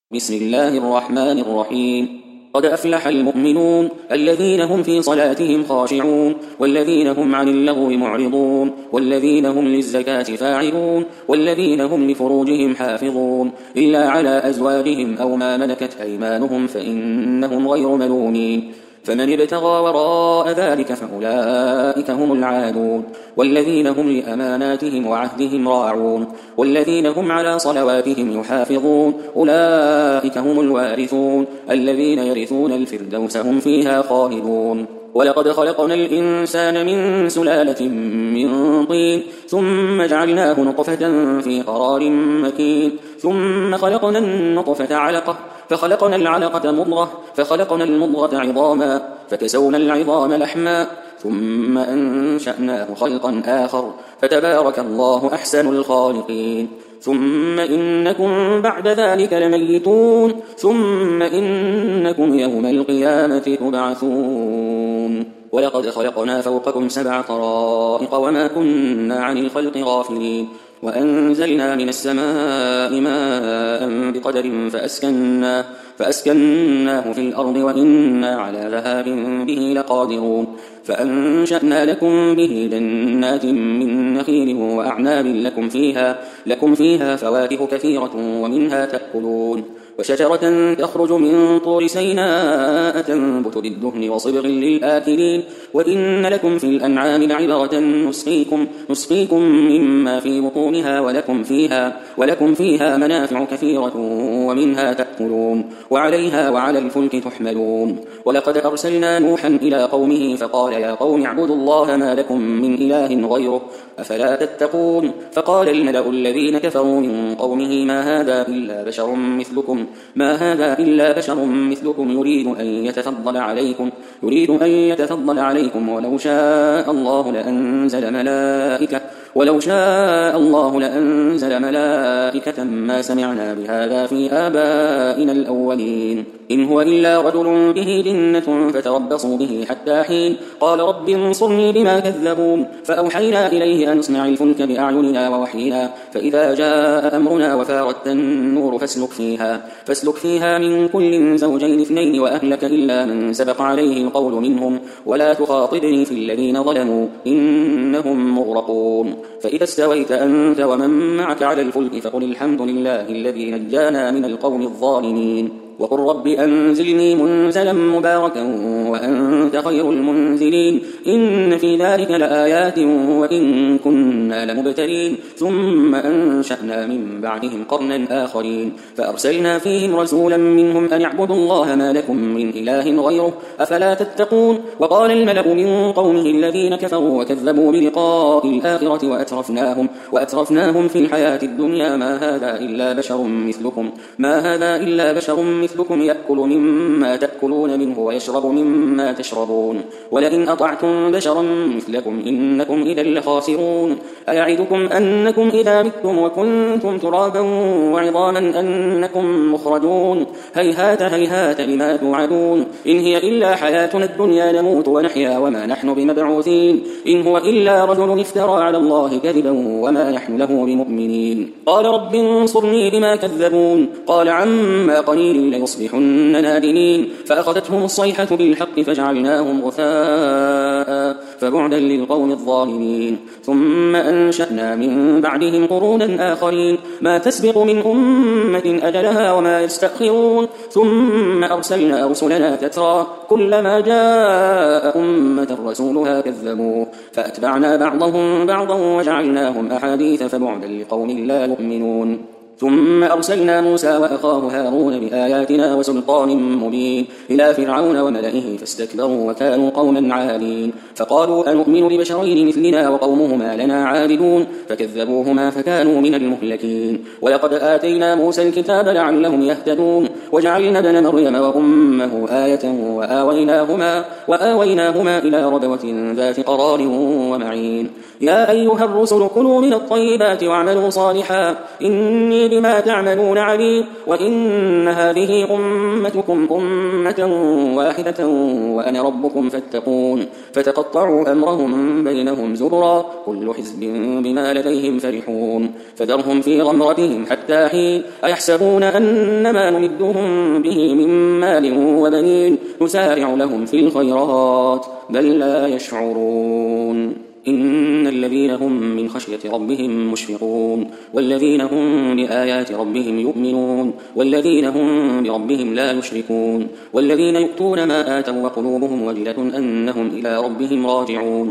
بسم الله الرحمن الرحيم. قد أفلح المؤمنون الذين هم في صلاتهم خاشعون والذين هم عن اللغو معرضون والذين هم للزكاة فاعلون والذين هم لفروجهم حافظون إلا على أزواجهم أو ما ملكت أيمانهم فإنهم غير ملومين. فمن ابتغى وراء ذلك فأولئك هم العادون والذين هم لأماناتهم وعهدهم راعون والذين هم على صلواتهم يحافظون أولئك هم الوارثون الذين يرثون الفردوس هم فيها خالدون. ولقد خلقنا الإنسان من سلالة من طين ثم جعلناه نطفة في قرار مكين ثم خلقنا النطفة علقة فخلقنا العلقة مضغة فخلقنا المضغة عظاما فكسونا العظام لحما ثم أنشأناه خلقا آخر فتبارك الله أحسن الخالقين. ثم إنكم بعد ذلك لميتون ثم إنكم يوم القيامة تبعثون. ولقد خلقنا فوقكم 7 طرائق وما كنا عن الخلق غافلين وأنزلنا من السماء ماء بقدر فأسكناه في الأرض وإنا على ذهاب به لقادرون. فأنشأنا لكم به جنات من نخيل وأعناب لكم فيها فواكه كثيرة ومنها تأكلون وشجرة تخرج من طور سيناء تنبت بالدهن وصبغ للآكلين وإن لكم في الأنعام لعبرة نسقيكم مما في بطونها ولكم فيها منافع كثيرة ومنها تأكلون وعليها وعلى الفلك تحملون. ولقد أرسلنا نوحا إلى قومه فقال يا قوم اعبدوا الله ما لكم من إله غيره أفلا تتقون. فقال الملأ الذين كفروا من قومه ما هذا إلا بشر مثلكم يريد أن يتفضل عليكم ولو شاء الله لأنزل ملائكة ما سمعنا بهذا في آبائنا الأولين إن هو إلا رجل به جنة فتربصوا به حتى حين. قال رب انصرني بما كذبون. فأوحينا إليه أن اصنع الفلك بأعيننا ووحينا فإذا جاء أمرنا وفارت النور فاسلك فيها من كل زوجين 2 وأهلك إلا من سبق عليه القول منهم ولا تخاطبني في الذين ظلموا إنهم مغرقون. فإذا استويت أنت ومن معك على الفلك فقل الحمد لله الذي نجانا من القوم الظالمين وقل رب أنزلني منزلا مباركا وأنت خير المنزلين إن في ذلك لآيات وإن كنا لمبتلين. ثم أنشأنا من بعدهم قرنا آخرين فأرسلنا فيهم رسولا منهم أن اعبدوا الله ما لكم من إله غيره أفلا تتقون. وقال الملأ من قومه الذين كفروا وكذبوا بلقاء الآخرة وأترفناهم في الحياة الدنيا ما هذا إلا بشر مثلكم يأكل مما تأكلون منه ويشرب مما تشربون ولئن أطعتم بشرا مثلكم إنكم إذا لخاسرون. أيعدكم أنكم إذا متم وكنتم ترابا وعظاما أنكم مخرجون هيهات لما توعدون. إن هي إلا حياتنا الدنيا نموت ونحيا وما نحن بمبعوثين إن هو إلا رجل افترى على الله كذبا وما نحن له بمؤمنين. قال رب انصرني بما كذبون. قال عما قليل ليصبحن نادمين. فأخذتهم الصيحة بالحق فجعلناهم غثاء فبعدا للقوم الظالمين. ثم أنشأنا من بعدهم قرونا آخرين ما تسبق من أمة أجلها وما يستأخرون. ثم أرسلنا رسلنا تترى كلما جاء أمة رسولها كذبوه فأتبعنا بعضهم بعضا وجعلناهم أحاديث فبعدا لقوم لا يؤمنون. ثم أرسلنا موسى وأخاه هارون بآياتنا وسلطان مبين إلى فرعون وملئه فاستكبروا وكانوا قوما عالين. فقالوا أنؤمن لبشرين مثلنا وقومهما لنا عابدون فكذبوهما فكانوا من المهلكين. ولقد آتينا موسى الكتاب لعلهم يهتدون وجعلنا ابن مريم وأمه آية وآويناهما إلى ربوة ذات قرار ومعين. يا أيها الرسل كلوا من الطيبات واعملوا صالحا إني إني بما تعملون عليم وإن هذه أمتكم أمة واحدة وأنا ربكم فاتقون فتقطعوا أمرهم بينهم زبرا كل حزب بما لديهم فرحون فذرهم في غمرتهم حتى حين أيحسبون أن ما نمدهم به من مال وبنين نسارع لهم في الخيرات بل لا يشعرون إن الذين هم من خشية ربهم مشفقون والذين هم بآيات ربهم يؤمنون والذين هم بربهم لا يشركون والذين يؤتون ما آتوا وقلوبهم وجلة أنهم إلى ربهم راجعون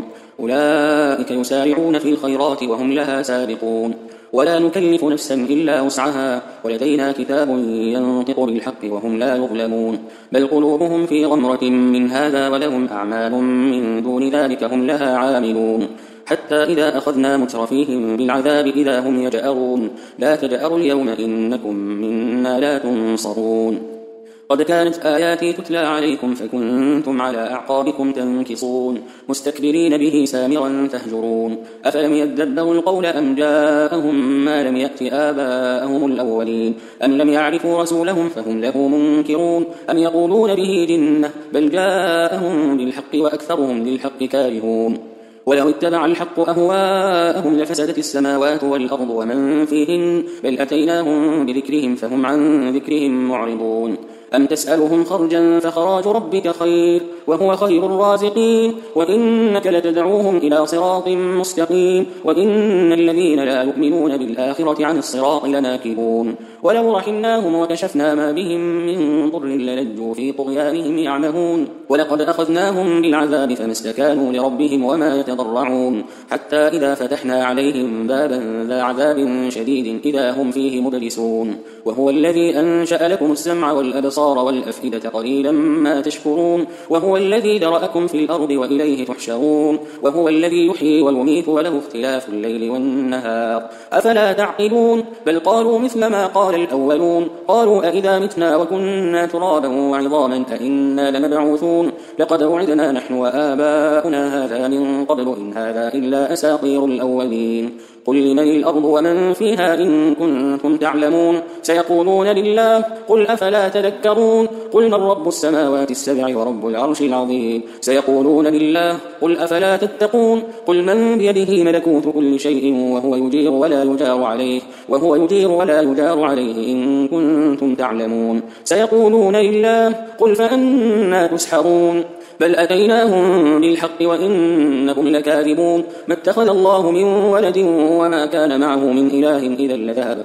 أولئك يسارعون في الخيرات وهم لها سابقون ولا نكلف نفسا إلا وسعها ولدينا كتاب ينطق بالحق وهم لا يظلمون بل قلوبهم في غمرة من هذا ولهم أعمال من دون ذلك هم لها عاملون حتى إذا أخذنا مترفيهم بالعذاب إذا هم يجأرون لا تجأروا اليوم إنكم منا لا تنصرون قد كانت آياتي تتلى عليكم فكنتم على أعقابكم تنكصون مستكبرين به سامرا تهجرون أفلم يدبروا القول أم جاءهم ما لم يأت آباءهم الأولين أم لم يعرفوا رسولهم فهم له منكرون أم يقولون به جنة بل جاءهم بالحق وأكثرهم للحق كارهون ولو اتبع الحق أهواءهم لفسدت السماوات والأرض ومن فيهن بل أتيناهم بذكرهم فهم عن ذكرهم معرضون أم تسألهم خرجا فخراج ربك خير وهو خير الرازقين وإنك لتدعوهم إلى صراط مستقيم وإن الذين لا يؤمنون بالآخرة عن الصراط لناكبون ولو رحمناهم وكشفنا ما بهم من ضر للجوا في طغيانهم يعمهون ولقد أخذناهم بالعذاب فما استكانوا لربهم وما يتضرعون حتى إذا فتحنا عليهم بابا ذا عذاب شديد إذا هم فيه مبلسون وهو الذي أنشأ لكم السمع والأبصار والأفئدة قليلا ما تشكرون وهو الذي ذرأكم في الأرض وإليه تحشرون وهو الذي يحيي ويميت وله اختلاف الليل والنهار أفلا تعقلون بل قالوا مثل ما قال الأولون قالوا أئذا متنا وكنا ترابا وعظاما أئنا لمبعوثون لقد وعدنا نحن وآباؤنا هذا من قبل إن هذا إلا أساطير الأولين قل لمن الأرض ومن فيها إن كنتم تعلمون سيقولون لله قل أفلا تذكرون قل من رب السماوات السبع ورب العرش العظيم سيقولون لله قل أفلا تتقون قل من بيده ملكوت كل شيء وهو يجير ولا يجار عليه إن كنتم تعلمون سيقولون لله قل فأنا تسحرون بل أتيناهم بالحق وإنهم لكاذبون ما اتخذ الله من ولد وما كان معه من إله إذا لذهب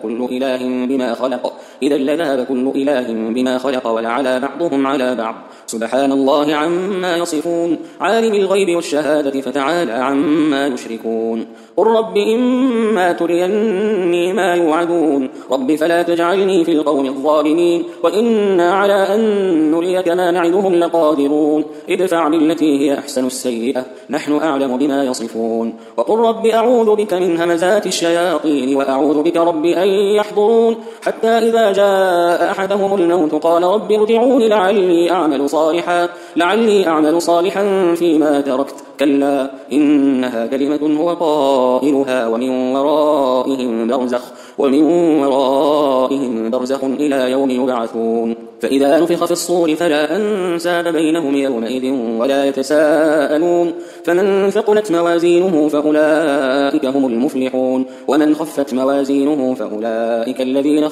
كل إله بما خلق ولعلى بعضهم على بعض سبحان الله عما يصفون عالم الغيب والشهادة فتعالى عما يشركون قل رب إما تريني ما يوعدون رب فلا تجعلني في القوم الظالمين وإنا على أن نريك ما نعدهم لقادرون ادفع بالتي هي أحسن السيئة نحن أعلم بما يصفون وقل رب أعوذ بك من همزات الشياطين وأعوذ بك رب أن يحضرون حتى إذا جاء أحدهم الموت قال رب ارجعون لعلي أعمل صالحا فيما تركت كلا إنها كلمة هو قائلها ومن ورائهم برزخ إلى يوم يبعثون فإذا نفخ في الصور فلا أنساب بينهم يومئذ ولا يتساءلون فمن ثقلت موازينه فأولئك هم المفلحون ومن خفت موازينه فأولئك الذين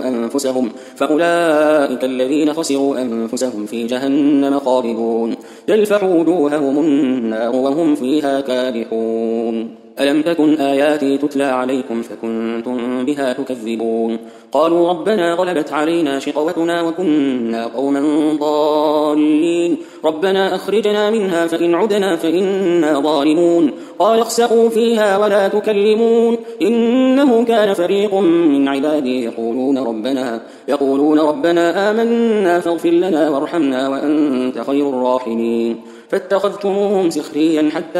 خسروا أنفسهم في جهنم خالدون تلفح وجوههم النار وهم فيها كالحون ألم تكن آياتي تتلى عليكم فكنتم بها تكذبون قالوا ربنا غلبت علينا شقوتنا وكنا قوما ضالين ربنا أخرجنا منها فإن عدنا فإنا ظالمون قال اخسئوا فيها ولا تكلمون إنه كان فريق من عبادي يقولون ربنا آمنا فاغفر لنا وارحمنا وأنت خير الراحمين فاتخذتموهم سخريا حتى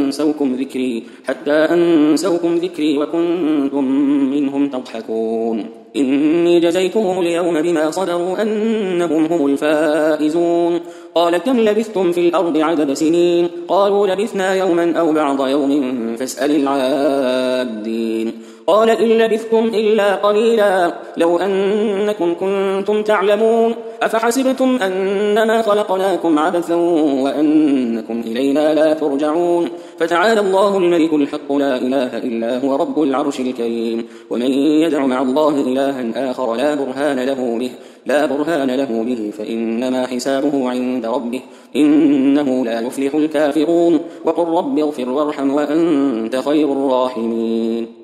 أنسوكم ذكري وكنتم منهم تضحكون إني جزيتهم اليوم بما صبروا أنهم هم الفائزون قال كم لبثتم في الأرض عدد سنين قالوا لبثنا يوما أو بعض يوم فاسأل العادين قال إن لبثتم إلا قليلا لو أنكم كنتم تعلمون أفحسبتم أنما خلقناكم عبثا وأنكم إلينا لا ترجعون فتعالى الله الملك الحق لا إله إلا هو رب العرش الكريم ومن يدع مع الله إلها آخر لا برهان له به فإنما حسابه عند ربه إنه لا يفلح الكافرون وقل رب اغفر وارحم وأنت خير الراحمين